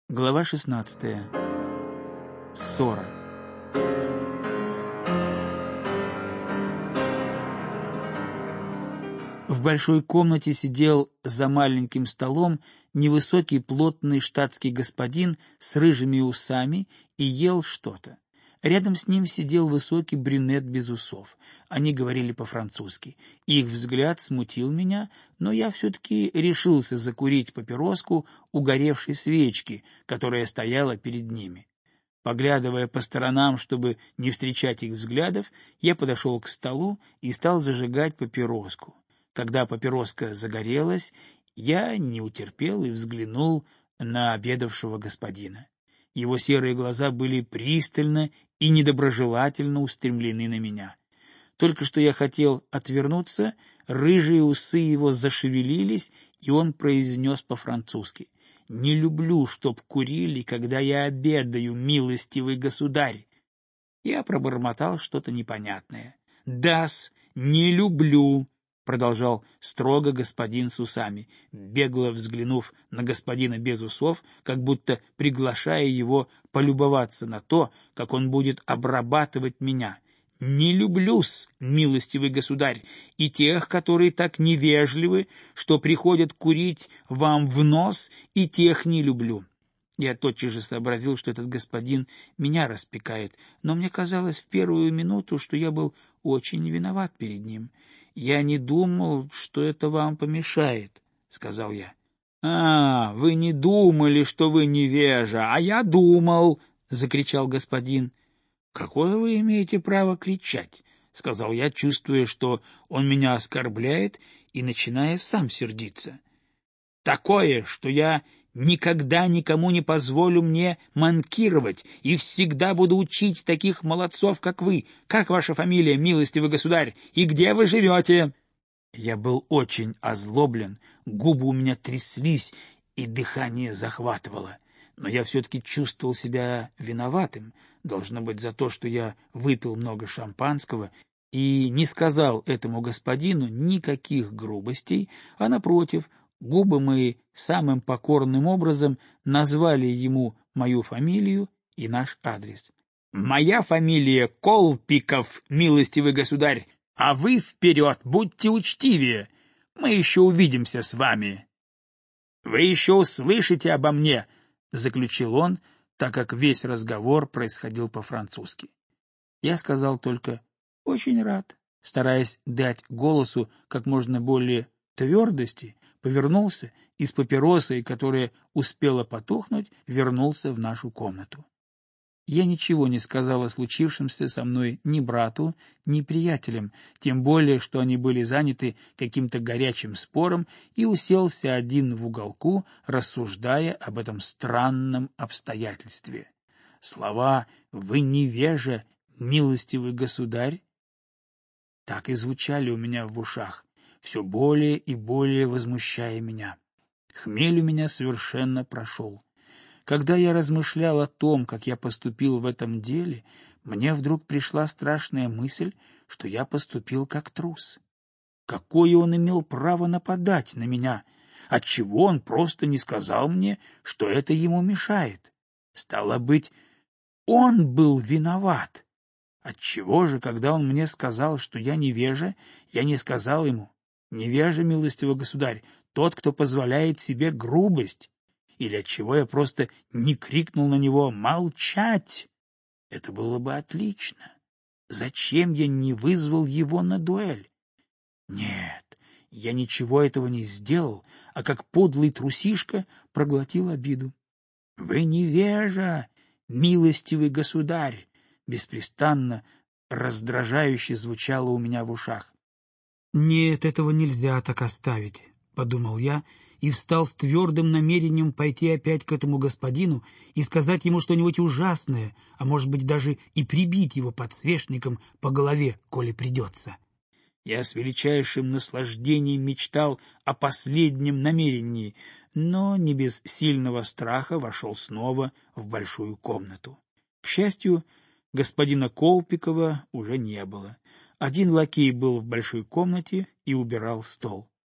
Глава 16. Ссора. В большой комнате сидел за маленьким столом невысокий плотный штатский господин с рыжими усами и ел что-то. Рядом с ним сидел высокий брюнет без усов. Они говорили по-французски. Их взгляд смутил меня, но я все-таки решился закурить папироску угоревшей свечки, которая стояла перед ними. Поглядывая по сторонам, чтобы не встречать их взглядов, я подошел к столу и стал зажигать папироску. Когда папироска загорелась, я не утерпел и взглянул на обедавшего господина. Его серые глаза были пристально и недоброжелательно устремлены на меня. Только что я хотел отвернуться, рыжие усы его зашевелились, и он произнес по-французски: «Не люблю, чтоб курили, когда я обедаю, милостивый государь». Я пробормотал что-то непонятное. «Да-с, не люблю», — продолжал строго господин с усами, бегло взглянув на господина без усов, как будто приглашая его полюбоваться на то, как он будет обрабатывать меня. «Не люблю-с, милостивый государь, и тех, которые так невежливы, что приходят курить вам в нос, и тех не люблю». Я тотчас же сообразил, что этот господин меня распекает, но мне казалось в первую минуту, что я был очень виноват перед ним. «Я не думал, что это вам помешает», — сказал я. — Вы не думали, что вы невежа, а я думал, — закричал господин. — Какое вы имеете право кричать? — сказал я, чувствуя, что он меня оскорбляет, и начиная сам сердиться. — Такое, что я никогда никому не позволю мне манкировать и всегда буду учить таких молодцов, как вы. Как ваша фамилия, милостивый государь, и где вы живете? Я был очень озлоблен, губы у меня тряслись и дыхание захватывало. Но я все-таки чувствовал себя виноватым, должно быть, за то, что я выпил много шампанского и не сказал этому господину никаких грубостей, а, напротив, губы мои самым покорным образом назвали ему мою фамилию и наш адрес. «Моя фамилия Колпиков, милостивый государь, а вы вперед, будьте учтивее, мы еще увидимся с вами». «Вы еще услышите обо мне», — заключил он, так как весь разговор происходил по-французски. Я сказал только «очень рад», стараясь дать голосу как можно более твердости, повернулся и с папиросой, которая успела потухнуть, вернулся в нашу комнату. Я ничего не сказал о случившемся со мной ни брату, ни приятелям, тем более, что они были заняты каким-то горячим спором, и уселся один в уголку, рассуждая об этом странном обстоятельстве. Слова «Вы невежа, милостивый государь» так и звучали у меня в ушах, все более и более возмущая меня. Хмель у меня совершенно прошел. Когда я размышлял о том, как я поступил в этом деле, мне вдруг пришла страшная мысль, что я поступил как трус. Какое он имел право нападать на меня? Отчего он просто не сказал мне, что это ему мешает? Стало быть, он был виноват. Отчего же, когда он мне сказал, что я невежа, я не сказал ему: «Невежа, милостивый государь, тот, кто позволяет себе грубость», или отчего я просто не крикнул на него «молчать»? Это было бы отлично. Зачем я не вызвал его на дуэль? Нет, я ничего этого не сделал, а как подлый трусишка проглотил обиду. «Вы невежа, милостивый государь», беспрестанно раздражающе звучало у меня в ушах. «Нет, этого нельзя так оставить», — подумал я, и встал с твердым намерением пойти опять к этому господину и сказать ему что-нибудь ужасное, а может быть даже и прибить его подсвечником по голове, коли придется. Я с величайшим наслаждением мечтал о последнем намерении, но не без сильного страха вошел снова в большую комнату. К счастью, господина Колпикова уже не было. Один лакей был в большой комнате и убирал стол.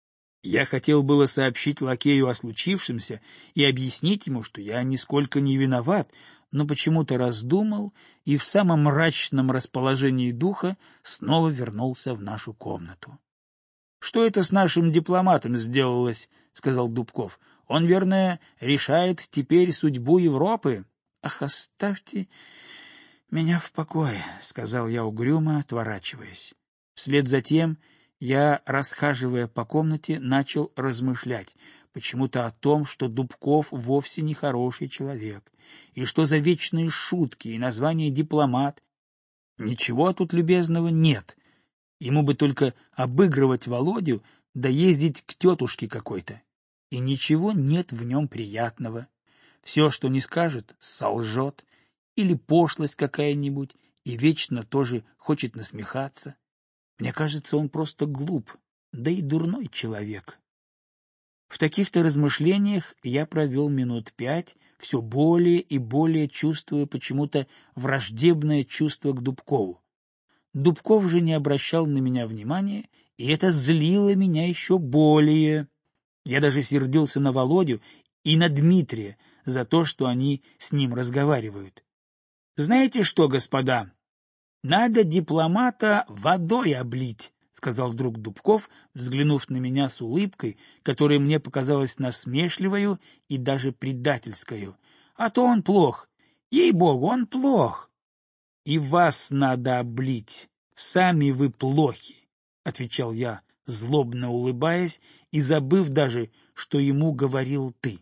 Я хотел было сообщить лакею о случившемся и объяснить ему, что я нисколько не виноват, но почему-то раздумал и в самом мрачном расположении духа снова вернулся в нашу комнату. — Что это с нашим дипломатом сделалось? — сказал Дубков. — Он, верно, решает теперь судьбу Европы? — Ах, оставьте меня в покое, — сказал я угрюмо, отворачиваясь. Вслед за тем я, расхаживая по комнате, начал размышлять почему-то о том, что Дубков вовсе не хороший человек, и что за вечные шутки и название дипломат. Ничего тут любезного нет. Ему бы только обыгрывать Володю да ездить к тетушке какой-то. И ничего нет в нем приятного. Все, что не скажет, солжет, или пошлость какая-нибудь, и вечно тоже хочет насмехаться. Мне кажется, он просто глуп, да и дурной человек. В таких-то размышлениях я провел минут 5, все более и более чувствуя почему-то враждебное чувство к Дубкову. Дубков же не обращал на меня внимания, и это злило меня еще более. Я даже сердился на Володю и на Дмитрия за то, что они с ним разговаривают. — Знаете что, господа? Надо дипломата водой облить, — сказал вдруг Дубков, взглянув на меня с улыбкой, которая мне показалась насмешливою и даже предательскою. — А то он плох. Ей-богу, он плох. — И вас надо облить. Сами вы плохи, — отвечал я, злобно улыбаясь и забыв даже, что ему говорил ты.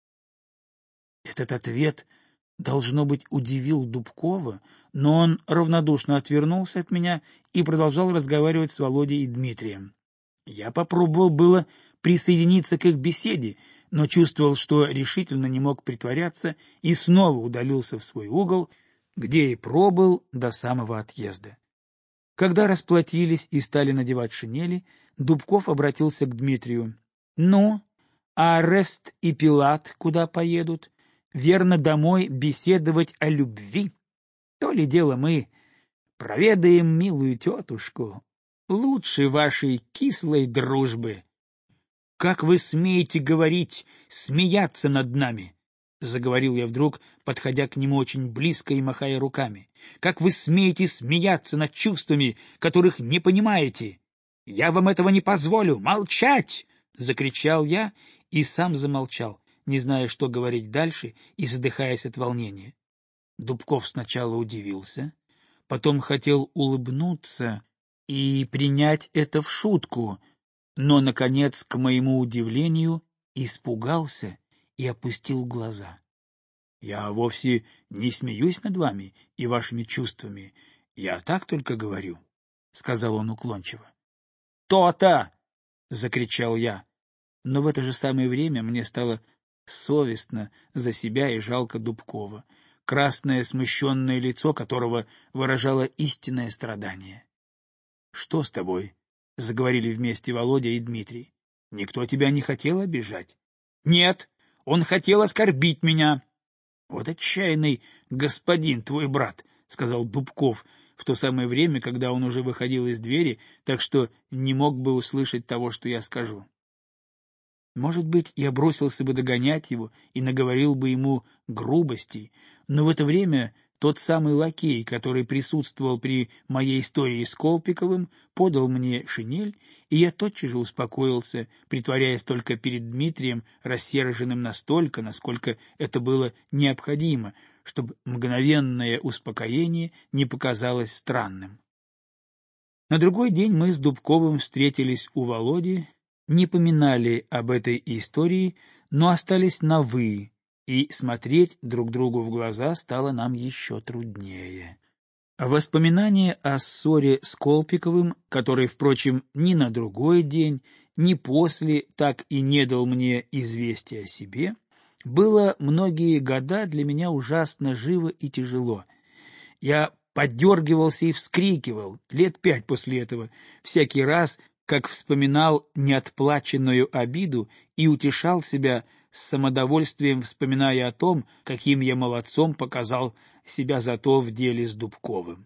Этот ответ, должно быть, удивил Дубкова, но он равнодушно отвернулся от меня и продолжал разговаривать с Володей и Дмитрием. Я попробовал было присоединиться к их беседе, но чувствовал, что решительно не мог притворяться, и снова удалился в свой угол, где и пробыл до самого отъезда. Когда расплатились и стали надевать шинели, Дубков обратился к Дмитрию. — Ну, а Арест и Пилат куда поедут? Верно, домой беседовать о любви? То ли дело мы проведаем милую тетушку, лучше вашей кислой дружбы. — Как вы смеете говорить, смеяться над нами? — заговорил я вдруг, подходя к нему очень близко и махая руками. — Как вы смеете смеяться над чувствами, которых не понимаете? Я вам этого не позволю! Молчать! — закричал я и сам замолчал, не зная, что говорить дальше и задыхаясь от волнения. Дубков сначала удивился, потом хотел улыбнуться и принять это в шутку, но, наконец, к моему удивлению, испугался и опустил глаза. — Я вовсе не смеюсь над вами и вашими чувствами, я так только говорю, — сказал он уклончиво. — То-то! — закричал я, но в это же самое время мне стало совестно за себя и жалко Дубкова, красное смущенное лицо которого выражало истинное страдание. — Что с тобой? — заговорили вместе Володя и Дмитрий. — Никто тебя не хотел обижать? — Нет, он хотел оскорбить меня. — Вот отчаянный господин твой брат, — сказал Дубков в то самое время, когда он уже выходил из двери, так что не мог бы услышать того, что я скажу. Может быть, я бросился бы догонять его и наговорил бы ему грубостей, но в это время тот самый лакей, который присутствовал при моей истории с Колпиковым, подал мне шинель, и я тотчас же успокоился, притворяясь только перед Дмитрием рассерженным настолько, насколько это было необходимо, чтобы мгновенное успокоение не показалось странным. На другой день мы с Дубковым встретились у Володи, не поминали об этой истории, но остались на «вы», и смотреть друг другу в глаза стало нам еще труднее. Воспоминание о ссоре с Колпиковым, который, впрочем, ни на другой день, ни после так и не дал мне известия о себе, было многие года для меня ужасно живо и тяжело. Я подергивался и вскрикивал лет 5 после этого, всякий раз, как вспоминал неотплаченную обиду и утешал себя с самодовольствием, вспоминая о том, каким я молодцом показал себя зато в деле с Дубковым.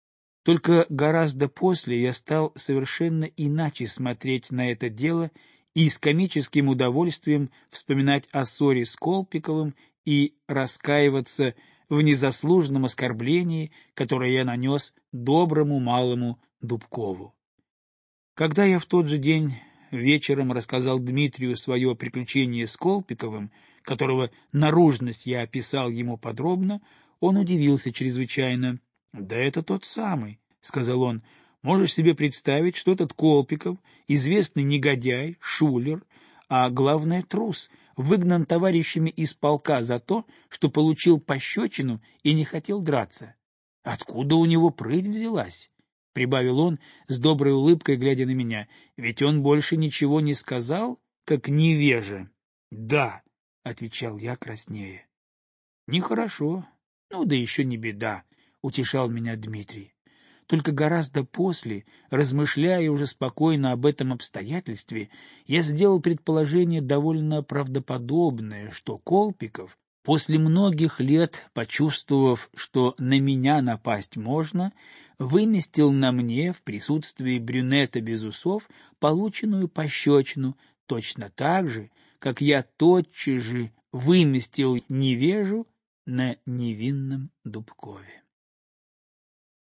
Только гораздо после я стал совершенно иначе смотреть на это дело и с комическим удовольствием вспоминать о ссоре с Колпиковым и раскаиваться в незаслуженном оскорблении, которое я нанес доброму малому Дубкову. Когда я в тот же день вечером рассказал Дмитрию свое приключение с Колпиковым, которого наружность я описал ему подробно, он удивился чрезвычайно. — Да это тот самый, — сказал он. — Можешь себе представить, что этот Колпиков, известный негодяй, шулер, а главное трус, выгнан товарищами из полка за то, что получил пощечину и не хотел драться. Откуда у него прыть взялась? — прибавил он с доброй улыбкой, глядя на меня. — Ведь он больше ничего не сказал, как невежа. — Да, — отвечал я краснея. — Нехорошо. Ну да еще не беда, — утешал меня Дмитрий. Только гораздо после, размышляя уже спокойно об этом обстоятельстве, я сделал предположение довольно правдоподобное, что Колпиков, после многих лет, почувствовав, что на меня напасть можно, выместил на мне в присутствии брюнета без усов полученную пощечину точно так же, как я тотчас же выместил невежу на невинном Дубкове.